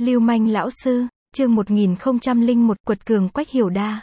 Lưu manh lão sư, chương 1001 quật cường Quách Hiểu Đa.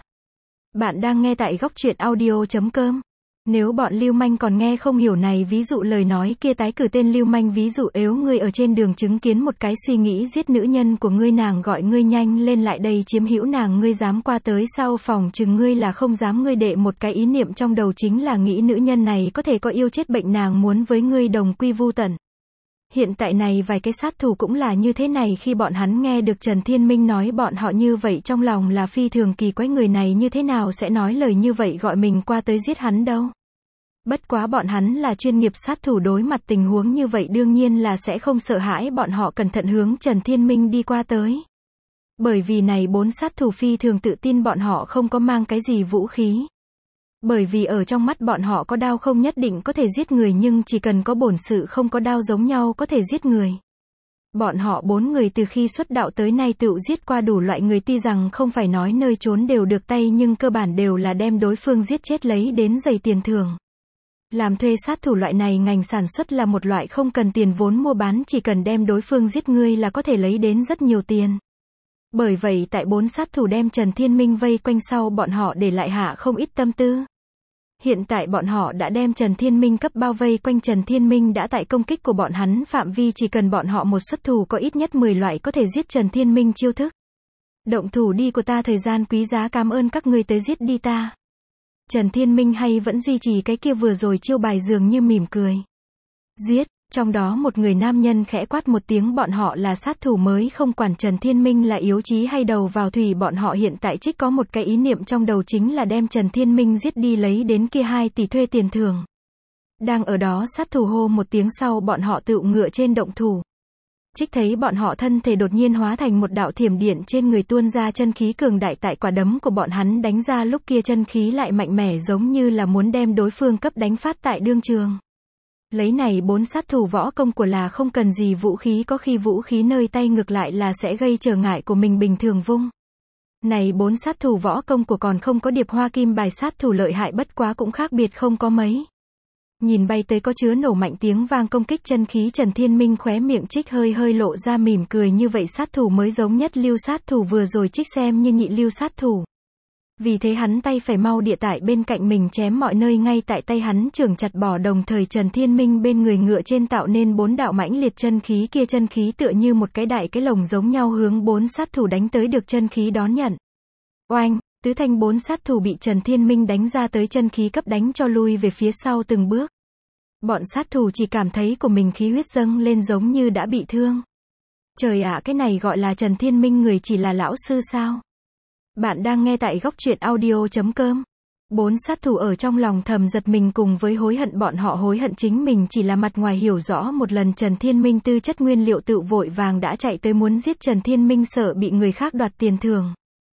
Bạn đang nghe tại góc truyện audio.com. Nếu bọn lưu manh còn nghe không hiểu này ví dụ lời nói kia tái cử tên lưu manh ví dụ nếu ngươi ở trên đường chứng kiến một cái suy nghĩ giết nữ nhân của ngươi nàng gọi ngươi nhanh lên lại đây chiếm hữu nàng ngươi dám qua tới sau phòng chừng ngươi là không dám ngươi đệ một cái ý niệm trong đầu chính là nghĩ nữ nhân này có thể có yêu chết bệnh nàng muốn với ngươi đồng quy vu tận. Hiện tại này vài cái sát thủ cũng là như thế này khi bọn hắn nghe được Trần Thiên Minh nói bọn họ như vậy trong lòng là phi thường kỳ quái người này như thế nào sẽ nói lời như vậy gọi mình qua tới giết hắn đâu. Bất quá bọn hắn là chuyên nghiệp sát thủ đối mặt tình huống như vậy đương nhiên là sẽ không sợ hãi bọn họ cẩn thận hướng Trần Thiên Minh đi qua tới. Bởi vì này bốn sát thủ phi thường tự tin bọn họ không có mang cái gì vũ khí. Bởi vì ở trong mắt bọn họ có đao không nhất định có thể giết người nhưng chỉ cần có bổn sự không có đao giống nhau có thể giết người. Bọn họ bốn người từ khi xuất đạo tới nay tựu giết qua đủ loại người tuy rằng không phải nói nơi trốn đều được tay nhưng cơ bản đều là đem đối phương giết chết lấy đến dày tiền thưởng. Làm thuê sát thủ loại này ngành sản xuất là một loại không cần tiền vốn mua bán chỉ cần đem đối phương giết ngươi là có thể lấy đến rất nhiều tiền. Bởi vậy tại bốn sát thủ đem Trần Thiên Minh vây quanh sau bọn họ để lại hạ không ít tâm tư. Hiện tại bọn họ đã đem Trần Thiên Minh cấp bao vây quanh Trần Thiên Minh đã tại công kích của bọn hắn phạm vi chỉ cần bọn họ một xuất thủ có ít nhất 10 loại có thể giết Trần Thiên Minh chiêu thức. Động thủ đi của ta thời gian quý giá cảm ơn các ngươi tới giết đi ta. Trần Thiên Minh hay vẫn duy trì cái kia vừa rồi chiêu bài dường như mỉm cười. Giết, trong đó một người nam nhân khẽ quát một tiếng bọn họ là sát thủ mới không quản Trần Thiên Minh là yếu chí hay đầu vào thủy bọn họ hiện tại trích có một cái ý niệm trong đầu chính là đem Trần Thiên Minh giết đi lấy đến kia 2 tỷ thuê tiền thưởng. Đang ở đó sát thủ hô một tiếng sau bọn họ tự ngựa trên động thủ. Trích thấy bọn họ thân thể đột nhiên hóa thành một đạo thiểm điện trên người tuôn ra chân khí cường đại tại quả đấm của bọn hắn đánh ra lúc kia chân khí lại mạnh mẽ giống như là muốn đem đối phương cấp đánh phát tại đương trường. Lấy này bốn sát thủ võ công của là không cần gì vũ khí có khi vũ khí nơi tay ngược lại là sẽ gây trở ngại của mình bình thường vung. Này bốn sát thủ võ công của còn không có điệp hoa kim bài sát thủ lợi hại bất quá cũng khác biệt không có mấy. Nhìn bay tới có chứa nổ mạnh tiếng vang công kích chân khí Trần Thiên Minh khóe miệng trích hơi hơi lộ ra mỉm cười như vậy sát thủ mới giống nhất lưu sát thủ vừa rồi trích xem như nhị lưu sát thủ. Vì thế hắn tay phải mau địa tại bên cạnh mình chém mọi nơi ngay tại tay hắn trường chặt bỏ đồng thời Trần Thiên Minh bên người ngựa trên tạo nên 4 đạo mãnh liệt chân khí kia chân khí tựa như một cái đại cái lồng giống nhau hướng 4 sát thủ đánh tới được chân khí đón nhận. Oanh, tứ thanh 4 sát thủ bị Trần Thiên Minh đánh ra tới chân khí cấp đánh cho lui về phía sau từng bước. Bọn sát thủ chỉ cảm thấy của mình khí huyết dâng lên giống như đã bị thương. Trời ạ cái này gọi là Trần Thiên Minh người chỉ là lão sư sao? Bạn đang nghe tại góc truyện audio.com. 4 sát thủ ở trong lòng thầm giật mình cùng với hối hận bọn họ hối hận chính mình chỉ là mặt ngoài hiểu rõ một lần Trần Thiên Minh tư chất nguyên liệu tự vội vàng đã chạy tới muốn giết Trần Thiên Minh sợ bị người khác đoạt tiền thưởng.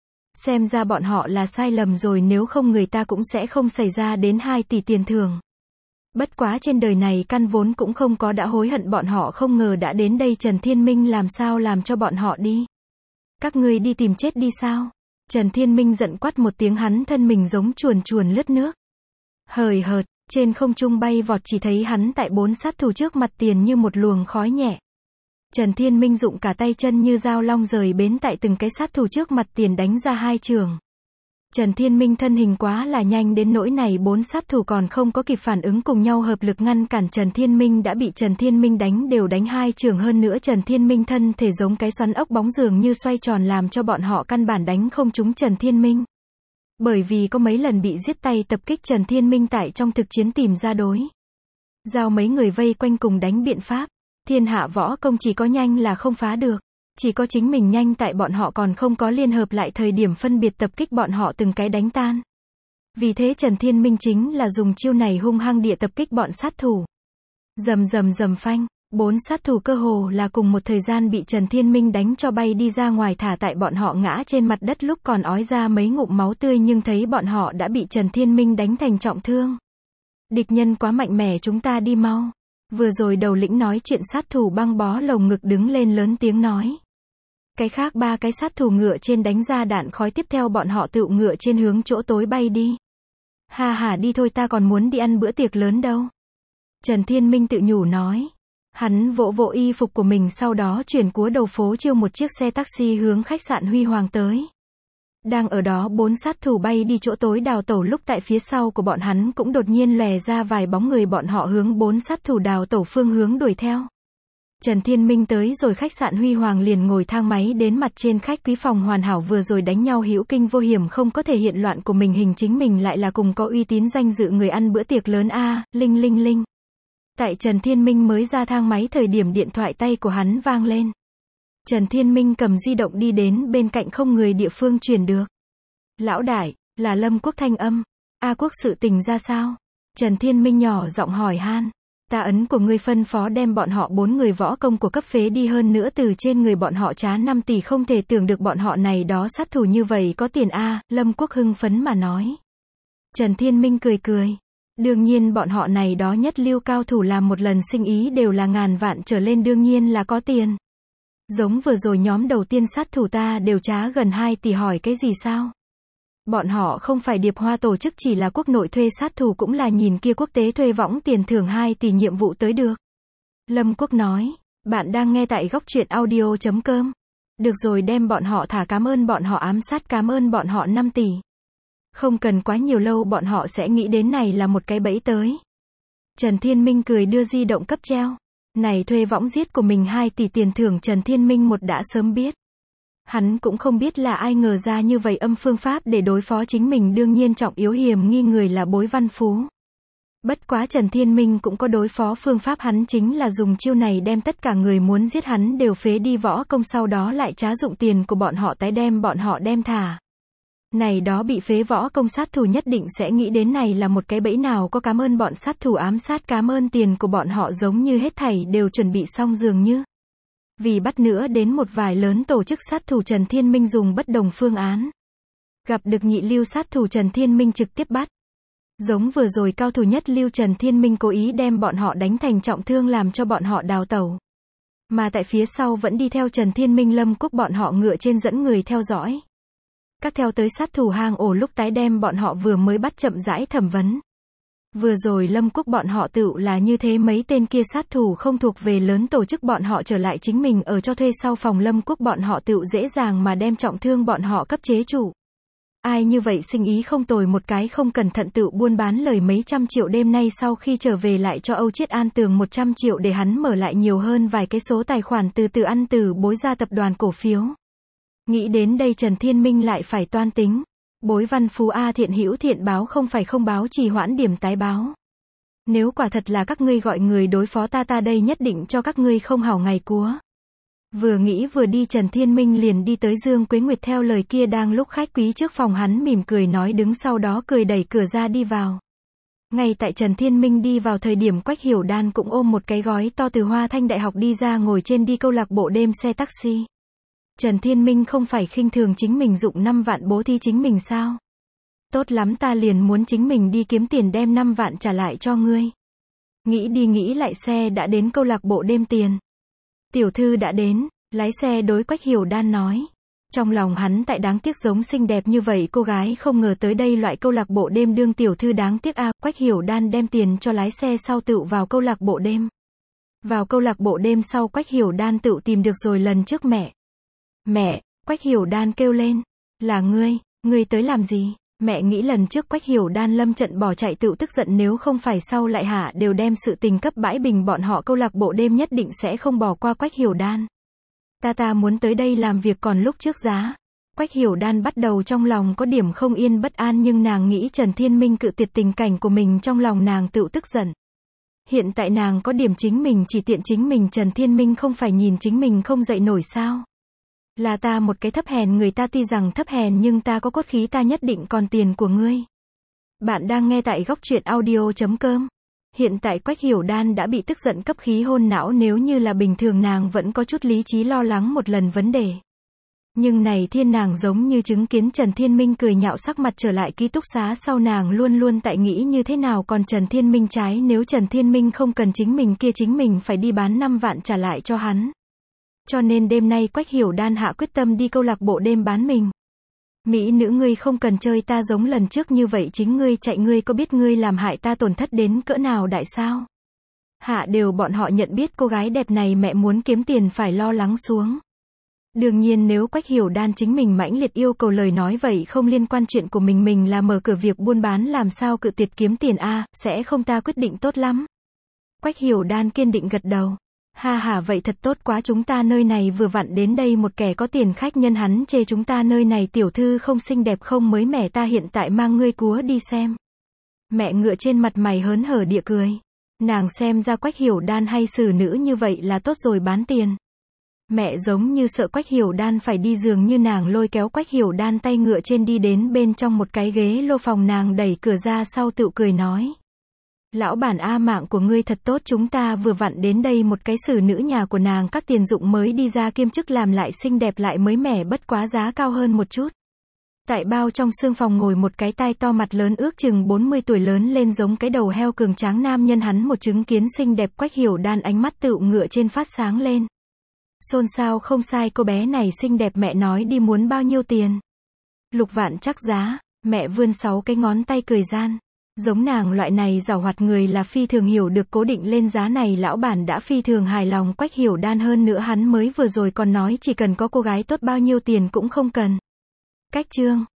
Xem ra bọn họ là sai lầm rồi nếu không người ta cũng sẽ không xảy ra đến 2 tỷ tiền thưởng. Bất quá trên đời này căn vốn cũng không có đã hối hận bọn họ không ngờ đã đến đây Trần Thiên Minh làm sao làm cho bọn họ đi. Các ngươi đi tìm chết đi sao? Trần Thiên Minh giận quát một tiếng hắn thân mình giống chuồn chuồn lướt nước. Hời hợt, trên không trung bay vọt chỉ thấy hắn tại 4 sát thủ trước mặt tiền như một luồng khói nhẹ. Trần Thiên Minh dụng cả tay chân như dao long rời bến tại từng cái sát thủ trước mặt tiền đánh ra 2 trường. Trần Thiên Minh thân hình quá là nhanh đến nỗi này 4 sát thủ còn không có kịp phản ứng cùng nhau hợp lực ngăn cản Trần Thiên Minh đã bị Trần Thiên Minh đánh đều đánh 2 trường hơn nữa Trần Thiên Minh thân thể giống cái xoắn ốc bóng dường như xoay tròn làm cho bọn họ căn bản đánh không trúng Trần Thiên Minh. Bởi vì có mấy lần bị giết tay tập kích Trần Thiên Minh tại trong thực chiến tìm ra đối. Giao mấy người vây quanh cùng đánh biện pháp. Thiên hạ võ công chỉ có nhanh là không phá được. Chỉ có chính mình nhanh tại bọn họ còn không có liên hợp lại thời điểm phân biệt tập kích bọn họ từng cái đánh tan. Vì thế Trần Thiên Minh chính là dùng chiêu này hung hăng địa tập kích bọn sát thủ. Rầm rầm rầm phanh, 4 sát thủ cơ hồ là cùng một thời gian bị Trần Thiên Minh đánh cho bay đi ra ngoài thả tại bọn họ ngã trên mặt đất lúc còn ói ra mấy ngụm máu tươi nhưng thấy bọn họ đã bị Trần Thiên Minh đánh thành trọng thương. Địch nhân quá mạnh mẽ chúng ta đi mau. Vừa rồi đầu lĩnh nói chuyện sát thủ băng bó lồng ngực đứng lên lớn tiếng nói. Cái khác 3 cái sát thủ ngựa trên đánh ra đạn khói tiếp theo bọn họ tự ngựa trên hướng chỗ tối bay đi. Ha ha đi thôi ta còn muốn đi ăn bữa tiệc lớn đâu. Trần Thiên Minh tự nhủ nói. Hắn vỗ vỗ y phục của mình sau đó chuyển cúa đầu phố chiêu một chiếc xe taxi hướng khách sạn Huy Hoàng tới. Đang ở đó 4 sát thủ bay đi chỗ tối đào tẩu lúc tại phía sau của bọn hắn cũng đột nhiên lòe ra vài bóng người bọn họ hướng 4 sát thủ đào tẩu phương hướng đuổi theo. Trần Thiên Minh tới rồi khách sạn Huy Hoàng liền ngồi thang máy đến mặt trên khách quý phòng hoàn hảo vừa rồi đánh nhau hữu kinh vô hiểm không có thể hiện loạn của mình hình chính mình lại là cùng có uy tín danh dự người ăn bữa tiệc lớn a, linh linh linh. Tại Trần Thiên Minh mới ra thang máy thời điểm điện thoại tay của hắn vang lên. Trần Thiên Minh cầm di động đi đến bên cạnh không người địa phương truyền được. Lão đại, là Lâm Quốc thanh âm. A Quốc sự tình ra sao? Trần Thiên Minh nhỏ giọng hỏi han. Ta ấn của ngươi phân phó đem bọn họ 4 người võ công của cấp phế đi hơn nữa từ trên người bọn họ trá 5 tỷ không thể tưởng được bọn họ này đó sát thủ như vậy có tiền a, Lâm Quốc hưng phấn mà nói. Trần Thiên Minh cười cười. Đương nhiên bọn họ này đó nhất lưu cao thủ làm một lần sinh ý đều là ngàn vạn trở lên đương nhiên là có tiền. Giống vừa rồi nhóm đầu tiên sát thủ ta đều trá gần 2 tỷ hỏi cái gì sao? Bọn họ không phải điệp hoa tổ chức chỉ là quốc nội thuê sát thủ cũng là nhìn kia quốc tế thuê võng tiền thưởng 2 tỷ nhiệm vụ tới được. Lâm Quốc nói, bạn đang nghe tại góc truyện audio.com. Được rồi đem bọn họ thả cảm ơn bọn họ ám sát cảm ơn bọn họ 5 tỷ. Không cần quá nhiều lâu bọn họ sẽ nghĩ đến này là một cái bẫy tới. Trần Thiên Minh cười đưa di động cấp treo. Này thuê võng giết của mình 2 tỷ tiền thưởng Trần Thiên Minh một đã sớm biết. Hắn cũng không biết là ai ngờ ra như vậy âm phương pháp để đối phó chính mình đương nhiên trọng yếu hiểm nghi người là Bối Văn Phú. Bất quá Trần Thiên Minh cũng có đối phó phương pháp hắn chính là dùng chiêu này đem tất cả người muốn giết hắn đều phế đi võ công sau đó lại trá dụng tiền của bọn họ tái đem bọn họ đem thả. Này đó bị phế võ công sát thủ nhất định sẽ nghĩ đến này là một cái bẫy nào có cảm ơn bọn sát thủ ám sát cảm ơn tiền của bọn họ giống như hết thảy đều chuẩn bị xong dường như. Vì bắt nữa đến một vài lớn tổ chức sát thủ Trần Thiên Minh dùng bất đồng phương án. Gặp được nhị lưu sát thủ Trần Thiên Minh trực tiếp bắt. Giống vừa rồi cao thủ nhất lưu Trần Thiên Minh cố ý đem bọn họ đánh thành trọng thương làm cho bọn họ đào tẩu. Mà tại phía sau vẫn đi theo Trần Thiên Minh Lâm Quốc bọn họ ngựa trên dẫn người theo dõi. Các theo tới sát thủ hang ổ lúc tái đem bọn họ vừa mới bắt chậm rãi thẩm vấn. Vừa rồi Lâm Quốc bọn họ tự là như thế mấy tên kia sát thủ không thuộc về lớn tổ chức bọn họ trở lại chính mình ở cho thuê sau phòng Lâm Quốc bọn họ tự dễ dàng mà đem trọng thương bọn họ cấp chế chủ. Ai như vậy sinh ý không tồi một cái không cẩn thận tự buôn bán lời mấy trăm triệu đêm nay sau khi trở về lại cho Âu Chiết An Tường 100 triệu để hắn mở lại nhiều hơn vài cái số tài khoản từ từ ăn từ Bối ra tập đoàn cổ phiếu. Nghĩ đến đây Trần Thiên Minh lại phải toan tính. Bối Văn Phú a thiện hữu thiện báo không phải không báo trì hoãn điểm tái báo. Nếu quả thật là các ngươi gọi người đối phó ta đây nhất định cho các ngươi không hảo ngày cúa. Vừa nghĩ vừa đi Trần Thiên Minh liền đi tới Dương Quế Nguyệt theo lời kia đang lúc khách quý trước phòng hắn mỉm cười nói đứng sau đó cười đẩy cửa ra đi vào. Ngay tại Trần Thiên Minh đi vào thời điểm Quách Hiểu Đan cũng ôm một cái gói to từ Hoa Thanh Đại học đi ra ngồi trên đi câu lạc bộ đêm xe taxi. Trần Thiên Minh không phải khinh thường chính mình dụng 5 vạn bố thí chính mình sao? Tốt lắm ta liền muốn chính mình đi kiếm tiền đem 5 vạn trả lại cho ngươi. Nghĩ đi nghĩ lại xe đã đến câu lạc bộ đêm tiền. Tiểu thư đã đến, lái xe đối Quách Hiểu Đan nói. Trong lòng hắn tại đáng tiếc giống xinh đẹp như vậy cô gái không ngờ tới đây loại câu lạc bộ đêm đương tiểu thư đáng tiếc a. Quách Hiểu Đan đem tiền cho lái xe sau tự vào câu lạc bộ đêm. Vào câu lạc bộ đêm sau Quách Hiểu Đan tự tìm được rồi lần trước mẹ. Mẹ, Quách Hiểu Đan kêu lên. Là ngươi tới làm gì? Mẹ nghĩ lần trước Quách Hiểu Đan lâm trận bỏ chạy tự tức giận nếu không phải sau lại hả đều đem sự tình cấp bãi bình bọn họ câu lạc bộ đêm nhất định sẽ không bỏ qua Quách Hiểu Đan. Ta muốn tới đây làm việc còn lúc trước giá. Quách Hiểu Đan bắt đầu trong lòng có điểm không yên bất an nhưng nàng nghĩ Trần Thiên Minh cự tuyệt tình cảnh của mình trong lòng nàng tự tức giận. Hiện tại nàng có điểm chính mình chỉ tiện chính mình Trần Thiên Minh không phải nhìn chính mình không dậy nổi sao. Là ta một cái thấp hèn người ta tuy rằng thấp hèn nhưng ta có cốt khí ta nhất định còn tiền của ngươi. Bạn đang nghe tại góc truyện audio.com. Hiện tại Quách Hiểu Đan đã bị tức giận cấp khí hôn não nếu như là bình thường nàng vẫn có chút lý trí lo lắng một lần vấn đề. Nhưng này thiên nàng giống như chứng kiến Trần Thiên Minh cười nhạo sắc mặt trở lại ký túc xá sau nàng luôn luôn tại nghĩ như thế nào còn Trần Thiên Minh trái nếu Trần Thiên Minh không cần chính mình kia chính mình phải đi bán 5 vạn trả lại cho hắn. Cho nên đêm nay Quách Hiểu Đan hạ quyết tâm đi câu lạc bộ đêm bán mình. Mỹ nữ ngươi không cần chơi ta giống lần trước như vậy chính ngươi chạy ngươi có biết ngươi làm hại ta tổn thất đến cỡ nào đại sao? Hạ đều bọn họ nhận biết cô gái đẹp này mẹ muốn kiếm tiền phải lo lắng xuống. Đương nhiên nếu Quách Hiểu Đan chính mình mãnh liệt yêu cầu lời nói vậy không liên quan chuyện của mình là mở cửa việc buôn bán làm sao cự tuyệt kiếm tiền a, sẽ không ta quyết định tốt lắm. Quách Hiểu Đan kiên định gật đầu. Ha ha vậy thật tốt quá chúng ta nơi này vừa vặn đến đây một kẻ có tiền khách nhân hắn chê chúng ta nơi này tiểu thư không xinh đẹp không mới mẻ ta hiện tại mang ngươi cúa đi xem. Mẹ ngựa trên mặt mày hớn hở địa cười. Nàng xem ra Quách Hiểu Đan hay xử nữ như vậy là tốt rồi bán tiền. Mẹ giống như sợ Quách Hiểu Đan phải đi dường như nàng lôi kéo Quách Hiểu Đan tay ngựa trên đi đến bên trong một cái ghế lô phòng nàng đẩy cửa ra sau tự cười nói. Lão bản a mạng của ngươi thật tốt chúng ta vừa vặn đến đây một cái xử nữ nhà của nàng các tiền dụng mới đi ra kiêm chức làm lại xinh đẹp lại mới mẻ bất quá giá cao hơn một chút. Tại bao trong sương phòng ngồi một cái tai to mặt lớn ước chừng 40 tuổi lớn lên giống cái đầu heo cường tráng nam nhân hắn một chứng kiến xinh đẹp Quách Hiểu Đan ánh mắt tựu ngựa trên phát sáng lên. Xôn xao không sai cô bé này xinh đẹp mẹ nói đi muốn bao nhiêu tiền. Lục vạn chắc giá, mẹ vươn 6 cái ngón tay cười gian. Giống nàng loại này giàu hoạt người là phi thường hiểu được cố định lên giá này lão bản đã phi thường hài lòng Quách Hiểu Đan hơn nữa hắn mới vừa rồi còn nói chỉ cần có cô gái tốt bao nhiêu tiền cũng không cần. Cách chương